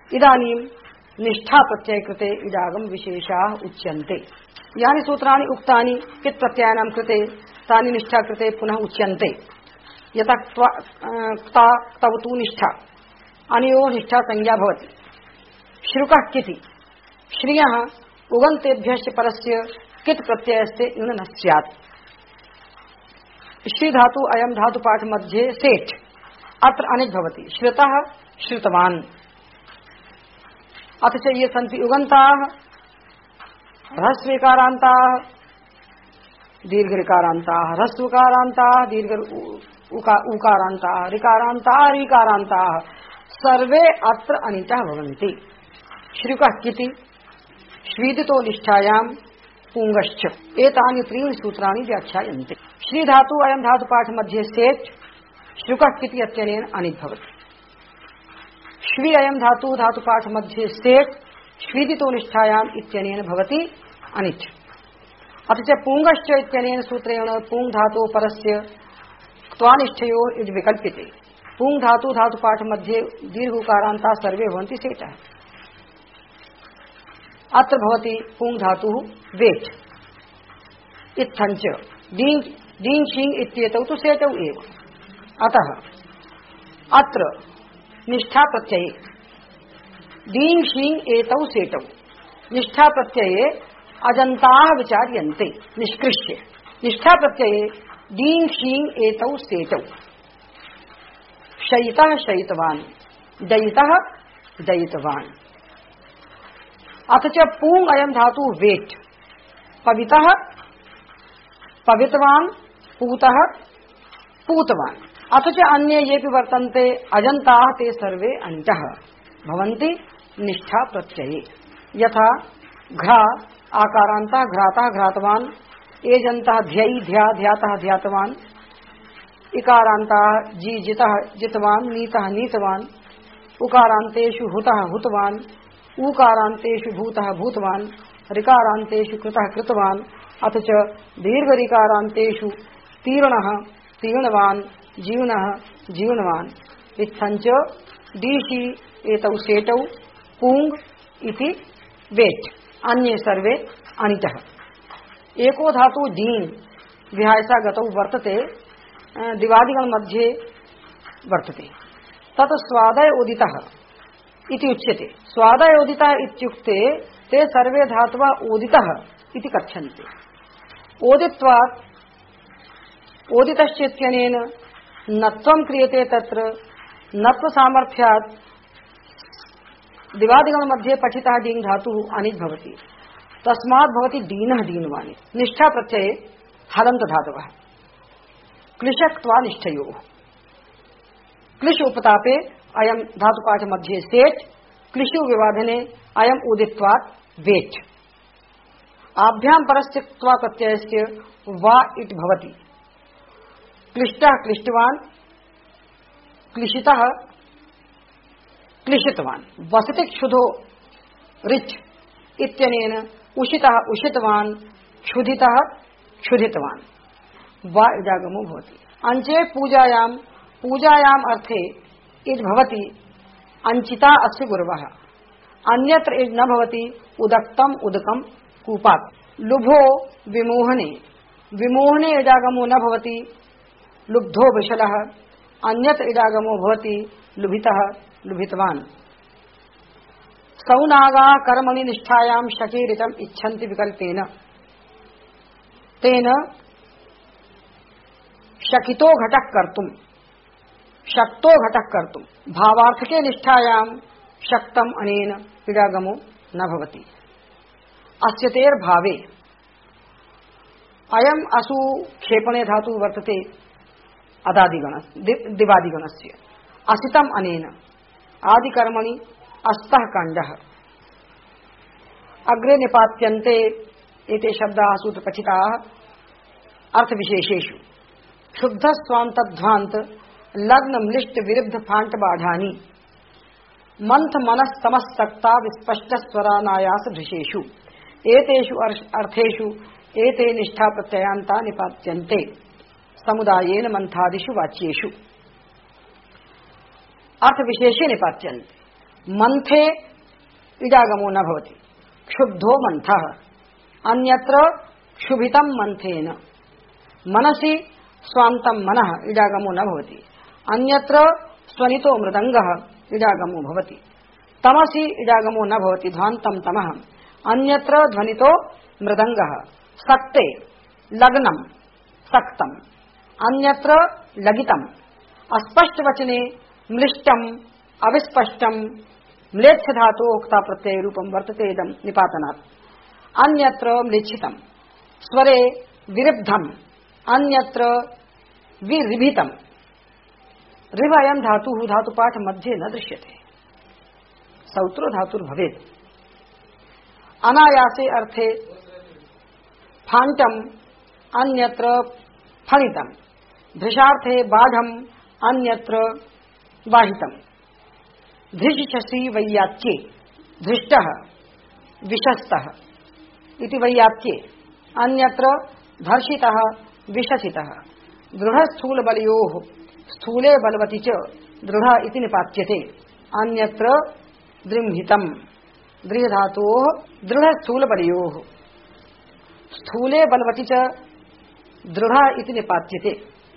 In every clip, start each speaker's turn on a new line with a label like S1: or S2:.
S1: इदानीं निष्ठा प्रत्यय कृते इडागम विशेषाः उच्यन्ते। यानि सूत्राणि उक्तानि कित् प्रत्ययानां कृते तानि निष्ठा कृते पुनः उच्यन्ते। यथा क्ता क्तवतु निष्ठा अनयोः निष्ठा संज्ञा भवति। श्रुकः किति श्रियः उगन्तेभ्यश्च परस्य कित् प्रत्ययस्य यून न स्यात्। श्री धातु अयं धातु पाठ मध्ये सेठ अत्र अनिच् भवति। श्रुतः श्रुतवान्। अथ च ये सन्ति उगन्ताः ह्रस्वकारान्ताः दीर्घकारान्ताः ह्रस्वकारान्ताः दीर्घ उकारान्ताः ऋकारान्ताः ऋकारान्ताः सर्वे अत्र अनिचः भवन्ति। श्रुकः किति श्वीदितो निष्ठायां पुंगश्च एतानि त्रीणि सूत्राणि व्याख्यायन्ते। श्री धातु अयं धातु पाठ मध्ये सेठ श्रुकः किति इत्यनेन अनिच् भवति। श्वी अयं धातु धातु पाठ मध्ये सेठ श्वीदितो निष्ठायाम् इत्यनेन भवति अनिच्। अथ च पुंगश्च इत्यनेन सूत्रेण पुंग धातु परस्य क्त्वानिष्ठयोः इति विकल्प्यते। पुंग धातु धातु पाठ मध्ये दीर्घकारान्ताः सर्वे भवन्ति सेटः। अत्र भवति पुंग धातुः वेट्। इत्थञ्च दीङ् शीङ् इत्येतौ तु सेटौ एव। अतः अत्र निष्ठा प्रत्यये दीङ् शीङ् एतौ सेटौ निष्ठा प्रत्यये अजन्ताः विचार्यन्ते निष्कृष्य। निष्ठा प्रत्यये दीङ् शीङ् एतौ सेटौ शयितः शयितवान् दयितः दयितवान्। अथ च पूंग अयं धातु वेट् पवितः पवितवान् पूतः पूतवान्। अथ च अन्ये येऽपि वर्तन्ते अजन्ताः ते सर्वे अनिचः भवन्ति निष्ठा प्रत्यये। यथा घ्रा आकारान्ताः घ्रातः घ्रातवान् एजन्तः ध्यै ध्या ध्यातः ध्यातवान् इकारान्ताः जी जितः जितवान् नीतः नीतवान् उकारान्तेषु हुतः हुतवान् ऊकारान्तेषु भूतः भूतवान् ऋकारान्तेषु कृतः कृतवान्। अथ च दीर्घऋकारान्तेषु तीर्णः तीर्णवान् जीवनः जीवनवान्। इत्थञ्च दीशी एतौ सेटौ पुंग इति वेट् अन्ये सर्वे अनिचः। एको धातु दीन् विहायसा गतौ वर्तते दिवादिगण मध्ये वर्तते तत् स्वादय उदितः इति उच्यते। स्वादय उदितः इत्युक्ते ते सर्वे धातवः ओदितः इति कथ्यन्ते। ओदित्वात् ओदितश्चेत्यनेन नत्वं क्रियते। तत्र नत्व सामर्थ्यात् दिवादिगण मध्ये पठितः दीङ् धातुः अनिच् भवति। तस्मात् भवति दीनः दीनवान्। निष्ठा प्रत्यये हलन्त धातवः क्लिशक्त्वा निष्ठयोः। क्लिश उपतापे अयं धातुपाठ मध्ये सेठ क्लिशु विवाधने अयम् उदित्वात् वेट्। आभ्यां परस्य क्त्वा प्रत्ययस्य वा इति भवति। क्लिष्टः क्लिष्टवान् क्लिशितः क्लिशितवान्। वसति क्षुधो रिच् इत्यनेन उषितः उषितवान् क्षुधितः क्षुधितवान्। वा इडागमो भवति। अंचे पूजायाम् अर्थे इद् भवति अंचिता अस्य गुरवः। अन्यत्र इद् न भवति उदक्तम् उदकम् कूपात्। लुभो विमोहने विमोहने इडागमो न भवति लुब्धो विशलः। अन्यत्र इडागमो भवति लुभितः लुभितवान्। सौनागाः कर्मणि निष्ठायां शकीरितम् इच्छन्ति विकल्पेन तेन शकितो घटः कर्तुम् शक्तो घटः कर्तुम्। भावार्थके निष्ठायां शक्तम् अनेन इडागमो न भवति। अस्य तेर्भावे अयम् असु क्षेपणे धातु वर्तते अदादिगण दिवादिगणस्य। असितम् अनेन आदिकर्मणि अस्तः काण्डः। अग्रे निपात्यन्ते एते शब्दाः सूत्रपठिताः अर्थविशेषेषु। शुद्ध स्वान्तध्वान्त लग्न म्लिष्ट विरुद्ध फांट बाढ़ानी मंथ मनस्तमस्तक्ता विस्पष्ट स्वरानायास दृशेषु एतेषु अर्थेषु एते निष्ठा प्रत्ययांता निपात्यन्ते समुदायेन मंथादिषु वाच्येषु अर्थ विशेषे निपात्यन्ते। मंथे इडागमो न भवति। क्षुब्धो मंथः अन्यत्र क्षुभितं मंथेन। मनसि स्वान्तं मनः इडागमो न भवति। अन्यत्र स्वनितो मृदंगः इडागमो भवति। तमसि इडागमो न भवति। ध्वान्तं तमः अन्यत्र ध्वनितो मृदंगः। सक्ते लग्नं सक्तम् अन्यत्र लगितम्। अस्पष्ट वचने मृष्टम् अविस्पष्टम् म्लेच्छ धातु उक्ता प्रत्यय रूपम वर्तते इदं निपातनात्। अन्यत्र म्लेच्छितम्। स्वरे विरुद्धम् अन्यत्र विरिभितम्। रिभयन् धातुः धातुपाठ मध्ये न दृश्यते। सौत्रो धातुर्भवेत्। अनायासे अर्थे फाण्टम् अन्यत्र फणितम्। धृषार्थे बाढम् अन्यत्र बाहितम्। धृषसि वैयाच्ये धृष्टः विशस्तः इति वैयाच्ये। अन्यत्र धर्षितः विशसितः। दृढस्थूलबलयोः स्थूले बलवति च दृढ इति निपात्यते। अन्यत्र दृंहितम्। दृढधातोः दृढस्थूलबलयोः स्थूले बलवति च दृढ इति निपात्यते।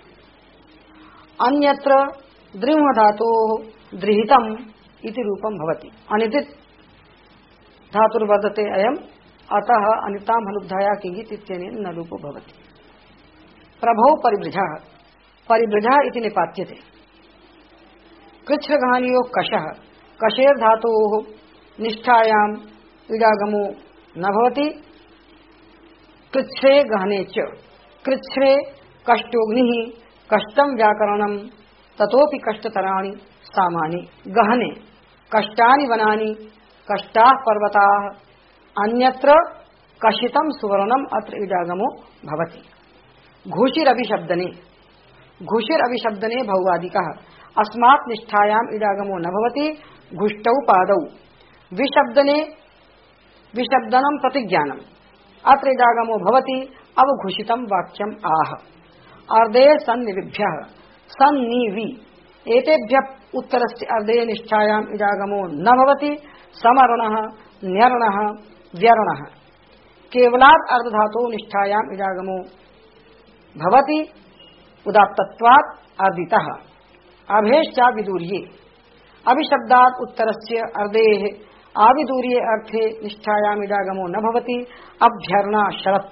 S1: अन्यत्र दृढधातोः दृहितम् इति रूपं भवति। अनिदित् धातुर्वर्तते अयम्। अतः अनितां हलुब्धाया किंगित् इत्यनेन न रूपो भवति। प्रभौ परिवृजः परिवृजः इति निपात्यते। कृच्छ्रघानियोः कषः कषेर्धातोः निष्ठायाम् इडागमो न भवति। कृच्छ्रे गहने च कृच्छ्रे कष्टोग्निः कष्टं व्याकरणम् ततोपि कष्टतराणि सामानि। गहने कष्टानि वनानि कष्टाः पर्वताः। अन्यत्र कशितं सुवर्णम् अत्र इडागमो भवति। घुषिरभिशब्दने घुषिरभिशब्दने भौवादिकः। अस्मात् निष्ठायाम् इडागमो न भवति। घुष्टौ पादौ। विशब्दने विशब्दनं प्रतिज्ञानम् अत्र इडागमो भवति। अवघुषितं वाक्यम् आह। अर्धे सन्निविभ्यः सन्निवि एतेभ्यः उत्तरस्य अर्धे निष्ठायाम् इडागमो न भवति। समर्णः न्यर्णः व्यर्णः। केवलात् अर्धधातोः निष्ठायाम् इडागमो भवति। उदात्तत्वात् अर्धितः। अभेश्चा विदूर्ये अभिशब्दात् उत्तरस्य अर्धेः आविदूर्ये अर्थे निष्ठायाम् इडागमो न भवति। अभ्यर्णा शरत्।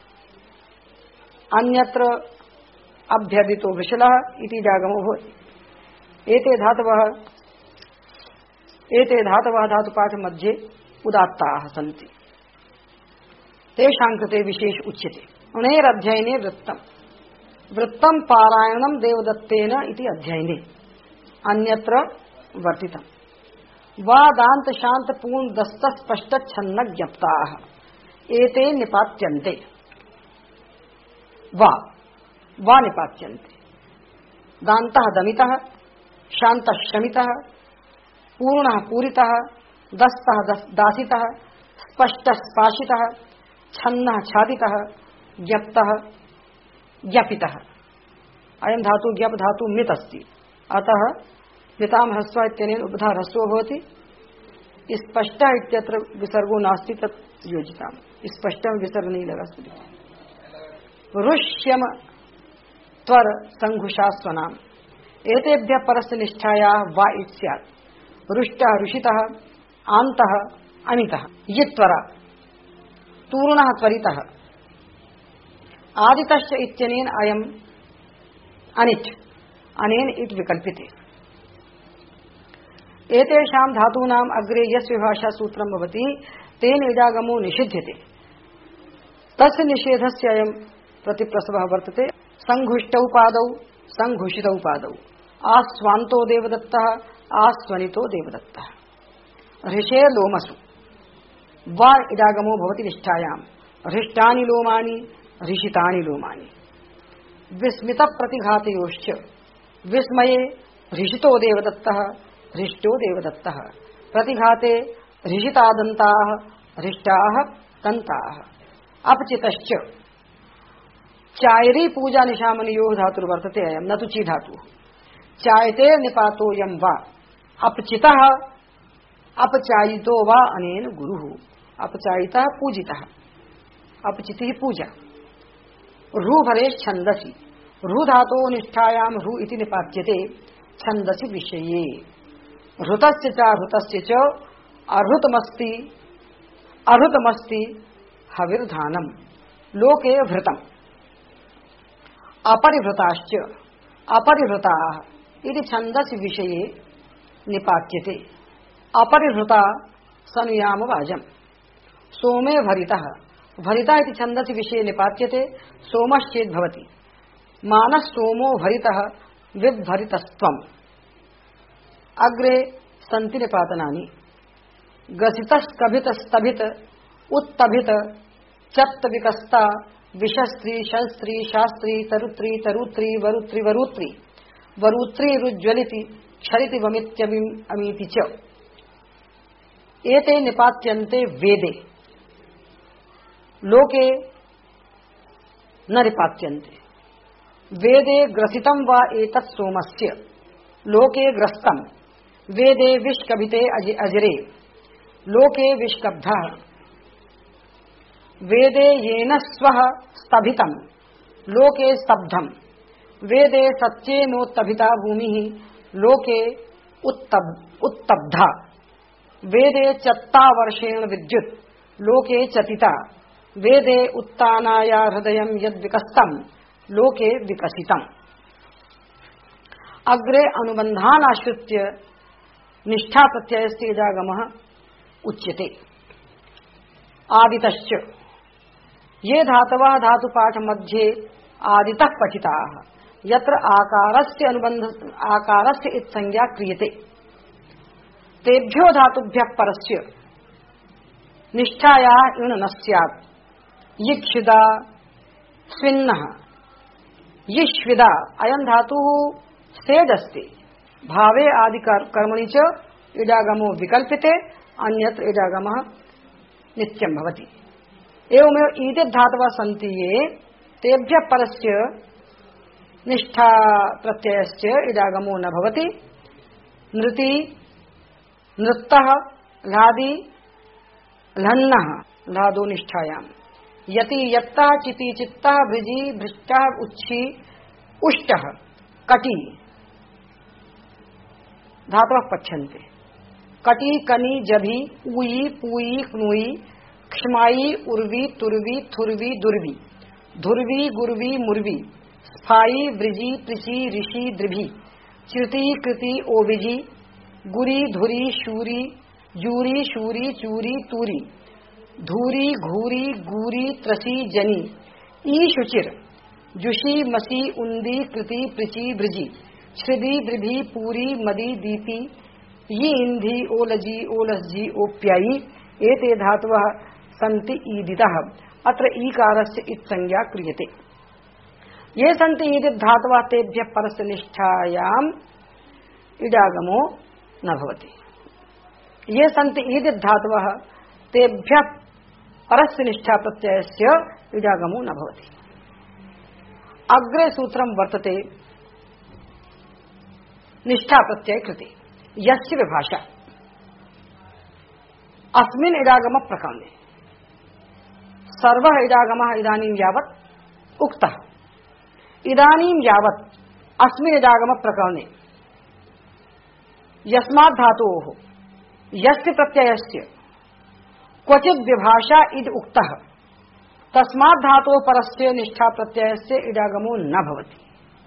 S1: अन्यत्र अभ्यर्दितो वृषलः इति इडागमो भवति। एते धातवः धातुपाठ मध्ये उदात्ताः सन्ति। तेषां कृते विशेष उच्यते। उणेरध्ययने वृत्तम्। वृत्तं पारायणं देवदत्तेन इति अध्ययने। अन्यत्र वर्तितम्। वादान्त शांत पूर्ण दस्त स्पष्ट छन्न ज्ञप्ताः एते निपात्यन्ते। वा निपात्यन्ते। दान्तः दमितः शान्तः शमितः पूर्णः पूरितः दस्तः दासितः स्पष्टः स्पाशितः छन्नः छादितः ज्ञप्तः ज्ञपितः। अयं धातु ज्ञप धातु मित् अस्ति। अतः मितां ह्रस्व इत्यनेन उपधा ह्रस्वो भवति। स्पष्टः इत्यत्र विसर्गो नास्ति तत् योजिताम्। स्पष्टं विसर्ग नहीं लगा। रुष्यम त्वर संघुषास्वनाम् एतेभ्यः परस्य निष्ठायाः वा इति स्यात्। रुष्टः रुषितः आन्तः अमितः। यित्वरा तूर्णः त्वरितः। आदितश्च इत्यनेन अयम् अनिच् अनेन इति विकल्प्यते। एतेषां धातूनाम् अग्रे यस्य विभाषा सूत्रं भवति तेन इडागमो निषिध्यते। तस्य निषेधस्य अयं प्रतिप्रसवः वर्तते। संघुष्टौ पादौ संघुषितौ पादौ। आस्वान्तो देवदत्तः आस्वनितो देवदत्तः। ऋषेर् लोमसु वा इडागमो भवति निष्ठायाम्। हृष्टानि लोमानि ऋषितानि लोमानि। विस्मित प्रतिघातयोश्च विस्मये ऋषितो देवदत्तः हृष्टो देवदत्तः। प्रतिघाते ऋषितादन्ताः हृष्टाः दन्ताः। अपचितश्च चायरी पूजा निशामनियोः धातुर्वर्तते अयं न तु ची धातुः। चायते निपातोऽयं वा अपचितः अपचायितो वा अनेन गुरुः। अपचायिता पूजितः, अपचितिः पूजा। रू भरे छंदसि, रू धातो निष्ठायां रू इति निपात्यते छंदसि विषये। हृतस्य च हृतस्य च अहृतमस्ति, अहृतमस्ति हविर्धानम् लोके भृतम्। अपरिभृताश्च अपरिभृताः इति छंदसि विषये निपात्यते। अपरिभृता सनुयामवाजम्। सोमे भरितः, भरिता इति छंदसि विषये निपात्यते। सोमश्चेत् भवति। मानः सोमो भरितः विभरितस्त्वम्। अग्रे सन्ति निपातनानि। ग्रसितस्कभितस्तभित उत्तभित चत्त विकस्ता विषस्त्री शस्त्री शास्त्री तरुत्री तरुत्री वरुत्री वरुत्री वरुत्री रुज्ज्वलिति क्षरिति वमित्यविम् अमीति च। एते निपात्यन्ते वेदे, लोके न निपात्यन्ते। वेदे ग्रसितं वा एतत् सोमस्य, लोके ग्रस्तम्। वेदे विष्कभिते अजरे, लोके विष्कब्धः। वेदे येन स्वः स्तभितम्, लोके स्तब्धम्। वेदे सत्येनोत्तभिता भूमिः, लोके उत्तब्धा। वेदे चत्ता वर्षेण विद्युत्, लोके चतिता। वेदे उत्तानाया हृदयं यद्विकस्तम्, लोके विकसितम्। अग्रे अनुबन्धानाश्रित्य निष्ठा प्रत्ययस्य इडागमः उच्यते। आदितश्च, ये धातवः धातुपाठ मध्ये आदितः पठिताः यत्र आकारस्य अनुबन्ध आकारस्य इत्संज्ञा क्रियते, तेभ्यो धातुभ्यः परस्य निष्ठायाः इण् न स्यात्। यिक्षिदा स्विन्नः, यिष्विदा अयं धातुः सेदस्ति। भावे आदि कर्मणि च इडागमो विकल्पिते, अन्यत्र इडागमः नित्यं भवति। एवमेव ईदित् धातवः सन्ति ये, तेभ्यः परस्य निष्ठा प्रत्ययस्य इडागमो न भवति। नृति नृत्तः लादि लह्नः लादो निष्ठायाम्। यति यत्तः चिति चित्तः भृजि भृष्टः उच्छी उष्टः कटि धातवः पच्छन्ते। कटि कनि जभि ऊयि पूयि क्नुयि क्ष्मायि उर्वी तुर्वी थुर्वी दुर्वी धुर्वी गुर्वी मुर्वी स्फायि वृजि पृचि ऋषि द्रिभि चिति कृति ओविजि गुरी धुरी शूरी जूरी शूरी चूरी तूरी धूरी घूरी गूरी त्रसी जनी ईशुचिर जुषी मसी उन्दी कृति पृचि भृजि श्रिदी द्रिभि पूरी मदी दीपी यी इंधी ओलजी ओलस्जी ओप्यायी एते धातवः सन्ति ईदितः। अत्र ईकारस्य इत्संज्ञा क्रियते। ये सन्ति ईदित् धातवः तेभ्यः परस्य निष्ठायाम् इडागमो न भवति। ये सन्ति ईदित् धातवः तेभ्यः परस्य निष्ठा प्रत्ययस्य इडागमो न भवति। अग्रे सूत्रं वर्तते निष्ठा प्रत्यय कृते यस्य विभाषा। अस्मिन् इडागम प्रकरणे सर्वः इडागमः इदानीं यावत् उक्तः। इदानीं यावत् अस्मिन् इडागम प्रकरणे यस्मात् धातोः यस्य प्रत्ययस्य क्वचित् विभाषा इति उक्तः, तस्मात् धातोः परस्य निष्ठा प्रत्ययस्य इडागमो न भवति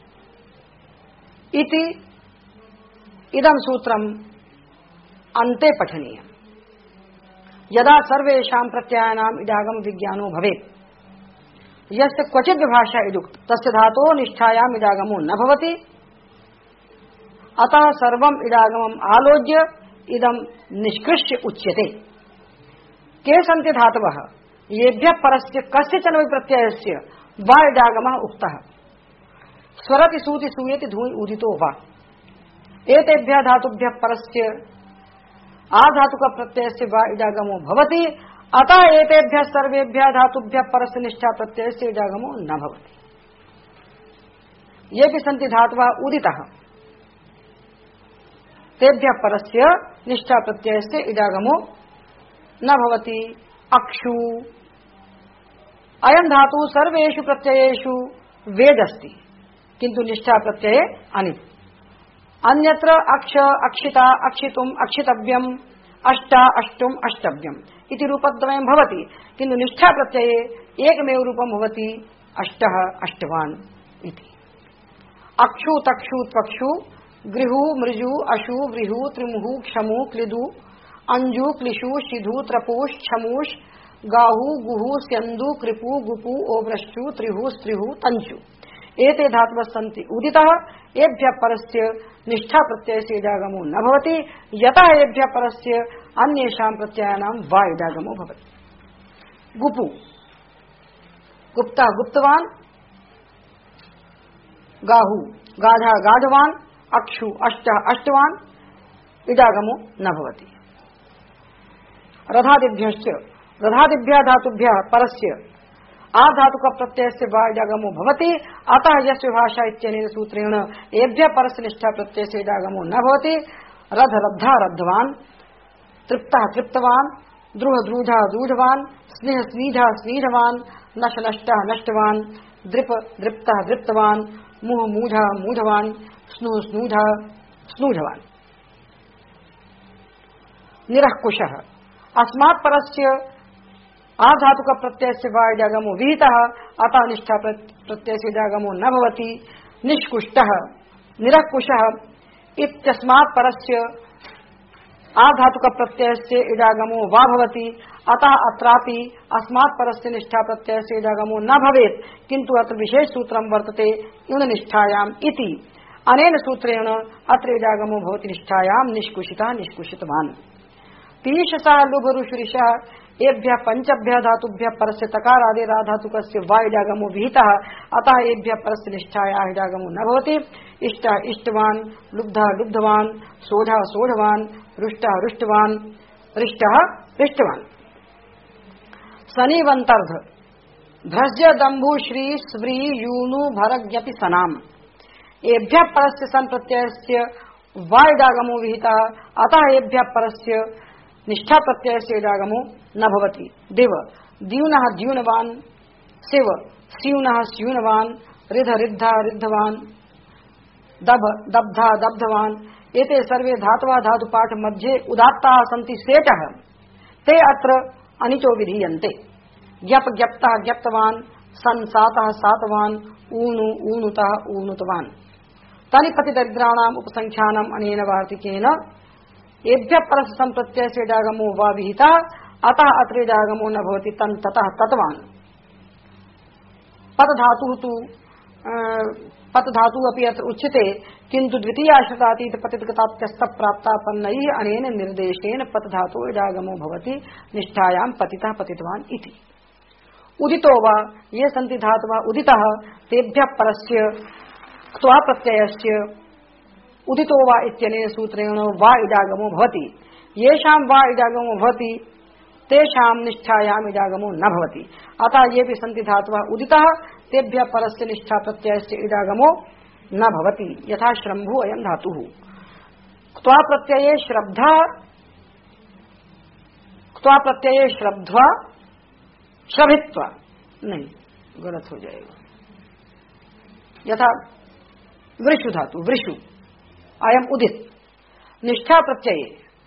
S1: इति इदं सूत्रम् अन्ते पठनीयम्। यदा सर्वेषां प्रत्ययानाम् इडागम विज्ञानो भवेत्, यस्य क्वचित् विभाषा इदुक्त तस्य धातोः निष्ठायाम् इडागमो न भवति। अतः सर्वम् इडागमम् आलोच्य इदं निष्कृष्य उच्यते। के सन्ति धातवः येभ्यः परस्य कस्यचन प्रत्ययस्य वा इडागमः उक्तः। स्वरति सूति सूयति धूयि उदितो वा। एतेभ्यः धातुभ्यः परस्य आधातुक प्रत्ययस्य वा इडागमो भवति। अतः एतेभ्यः सर्वेभ्यः धातुभ्यः परस्य निष्ठा प्रत्ययस्य इडागमो न भवति। येऽपि सन्ति धातवः उदितः, तेभ्यः परस्य निष्ठा प्रत्यय से इडागमो न भवति। अक्षु अयं धातु सर्वेषु प्रत्ययेषु वेदस्ति किंतु निष्ठा प्रत्यये अनित्। अन्यत्र अक्ष अक्षिता अक्षितुम अक्षितव्यम अष्टा अष्टुम अष्टव्यम इति रूपद्वयं भवति किंतु निष्ठा प्रत्यये एकमेव रूपं भवति अष्टः अष्टवान् इति। अक्षु तक्षु त्वक्षु गृहु मृजु अशु व्रीहु त्रिमुहु क्षमु क्लिदु अंजु क्लिशु शिधु त्रपुष क्षमुष गाहु गुहु स्यन्दु कृपु गुपु ओव्रश्चु त्रिहु स्त्रिहु तंचु एते धातवः सन्ति उदितः एभ्यः परस्य निष्ठा प्रत्यय से इडागमो न भवति यतः एभ्यः परस्य अन्येषां प्रत्ययानां वा इडागमो भवति। गुपु गुप्तः गुप्तवान् गाहु गाढः गाढवान् अक्षु अष्टः अष्टवान् इडागमो न भवति। रधादिभ्यश्च रधादिभ्यः धातुभ्यः परस्य आधातुक प्रत्यय से वा इडागमो भवति अतः यस्य भाषा इत्यनेन सूत्रेण एभ्यः परस्य निष्ठा प्रत्यय से इडागमो न भवति। रध रब्धा रब्धवान् तृप्तः तृप्तवान् द्रुह द्रूढः द्रूढवान् स्नेह स्नीढः स्नीढवान् नश नष्टः नष्टवान् दृप दृप्तः दृप्तवान् मुह मूढः मूढवान् स्नुः स्नूढः स्नूढवान्। निरःकुशः अस्मात् परस्य आधातुक प्रत्यय से वा इडागमो विहितः अतः निष्ठा प्रत्यय से इडागमो न भवति। निष्कुष्टः निरःकुशः इत्यस्मात् परस्य आधातुक प्रत्यय से इडागमो वा भवति अतः अत्रापि अस्मात् परस्य निष्ठा प्रत्यय से इडागमो न भवेत् किंतु अत्र विशेष सूत्रं वर्तते युन निष्ठायाम् इति। अनेन सूत्रेण अत्र इडागमो भवति निष्ठायां निष्कुशितः निष्कुशितवान्। तीशसा लुभरुषुरिषः एभ्यः पंचभ्यः धातुभ्यः परस्य तकारादेराधातुकस्य वा इडागमो विहितः अतः एभ्यः परस्य निष्ठायाः इडागमो न भवति। इष्टः इष्टवान् लुब्धः लुब्धवान् सोढः सोढवान् रुष्टः रुष्टवान् रिष्टः रिष्टवान्। सनिवन्तर्ध भ्रज्य दम्भु श्री स्व्री यूनु भरज्ञपि सनाम एभ्यः परस्य सन प्रत्ययस्य वा इडागमो विहितः अतः एभ्यः परस्य निष्ठा प्रत्यय से इडागमो न भवति। दिव द्यूनः द्यूनवान् शिव स्यूनः स्यूनवान् रिध रिद्धा रिद्धवान् दभ दब्धा दब्धवान् एते सर्वे धातवः धातुपाठ मध्ये उदात्ताः सन्ति सेटः ते अत्र अनिचो विधीयन्ते। ज्ञप ज्ञप्तः ज्ञप्तवान् सन् सातः सातवान् ऊनु ऊनुतः ऊनुतवान्। तनि प्रतिदरिद्राणाम् उपसंख्यानम् अनेन वार्तिकेन एभ्यः परस्य संप्रत्यय से इडागमो वा विहितः अतः अत्र इडागमो न भवति तन् ततः ततवान्। पतधातुः तु पतधातुः अपि अत्र उच्यते किन्तु द्वितीयाश्रितातीत पतितगतात्यस्थ प्राप्तापन्नैः अनेन निर्देशेन पतधातुः इडागमो भवति निष्ठायां पतितः पतितवान् इति। उदितो वा ये सन्ति धातवः उदितः तेभ्यः परस्य क्त्वा प्रत्ययस्य उदितो वा इत्यनेन सूत्रेण वा इडागमो भवति। येषां वा इडागमो भवति तेषां निष्ठायाम् इडागमो न भवति। अतः ये भी सन्ति धातवः उदितः तेभ्यः परस्य निष्ठा प्रत्ययस्य इडागमो न भवति। यथा श्रम्भु अयं धातुः क्त्वा प्रत्यये श्रब्धा क्त्वा प्रत्यये श्रब्ध्वा श्रभित्वा नहीं गलत हो जाएगा। यथा वृषु धातु वृषु अयम उदित निष्ठा प्रत्यये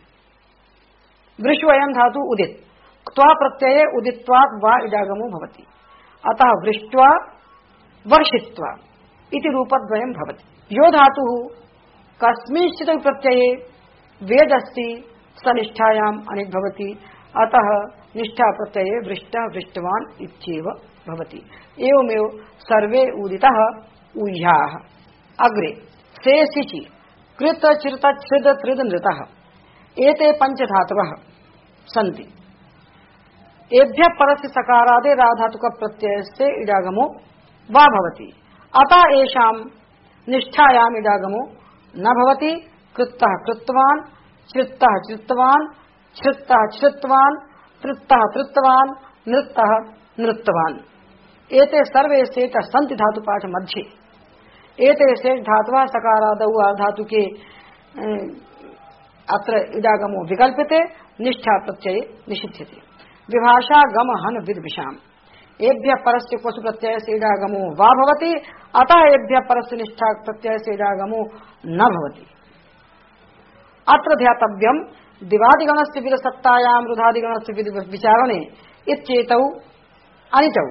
S1: वृषु अयम धातु उदित क्त्वा प्रत्यये उदित्वात् वा इडागमो भवति। अतः वृष्ट्वा वर्षित्वा इति रूपद्वयं भवति। यो धातुः कस्मिंश्चित् प्रत्यये वेदस्ति स निष्ठायाम् अनिट् भवति। अतः निष्ठा प्रत्यये वृष्टः वृष्टवान् इत्येव भवति। एवमेव सर्वे उदितः ऊह्याः। अग्रे से सिचि कृत चिरत छृद त्रिद नृतः एते पंचधातवः सन्ति। एभ्यः परस्य सकारादेराधातुक प्रत्ययस्य इडागमो वा भवति। अतः एषां निष्ठायाम् इडागमो न भवति। कृत्तः कृत्तवान् श्रित्तः श्रित्तवान् श्रित्तः श्रित्तवान् तृत्तः तृत्तवान् नृत्तः नृत्तवान्। एते सर्वे सेटः सन्ति धातुपाठ मध्ये। एते शेष धातवः सकारादौ आधातुके अत्र इडागमो विकल्प्यते निष्ठा प्रत्यय निषिध्यते। विभाषा गम हन विद विषाम एभ्य परस्य पशु प्रत्यय से इडागमो वा भवति अतः एभ्य परस्य निष्ठा प्रत्यय से इडागमो न भवति। अत्र ध्यातव्यम् दिवादिगणस्य विदसत्तायां रुधादिगणस्य विद विचारणे इत्येतौ अनितौ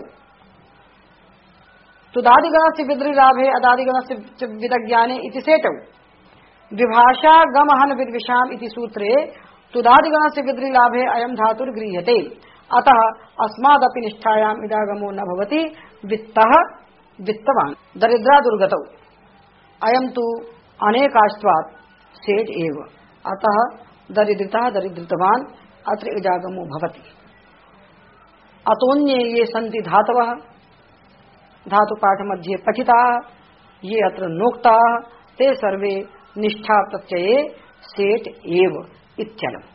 S1: तुदादिगणस्य विद्रिलाभे अदादिगणस्य विदज्ञाने इति सेतौ विभाषा गमहन विद्विषाम इति सूत्रे तुदादिगणस्य विद्रिलाभे अयं धातुर्गृह्यते अतः अस्मादपि निष्ठायाम् इडागमो न भवति। वित्तः वित्तवान् दरिद्रा दुर्गतौ अयं तु अनेकास्त्वात् सेट् एव अतः दरिद्रतः दरिद्रतवान् अत्र इडागमो भवति। अतोन्ये ये सन्ति धातवः धातुपाठ मध्ये पठिताः ये अत्र नोक्ताः ते सर्वे निष्ठा प्रत्यये सेट् एव इत्यलम्।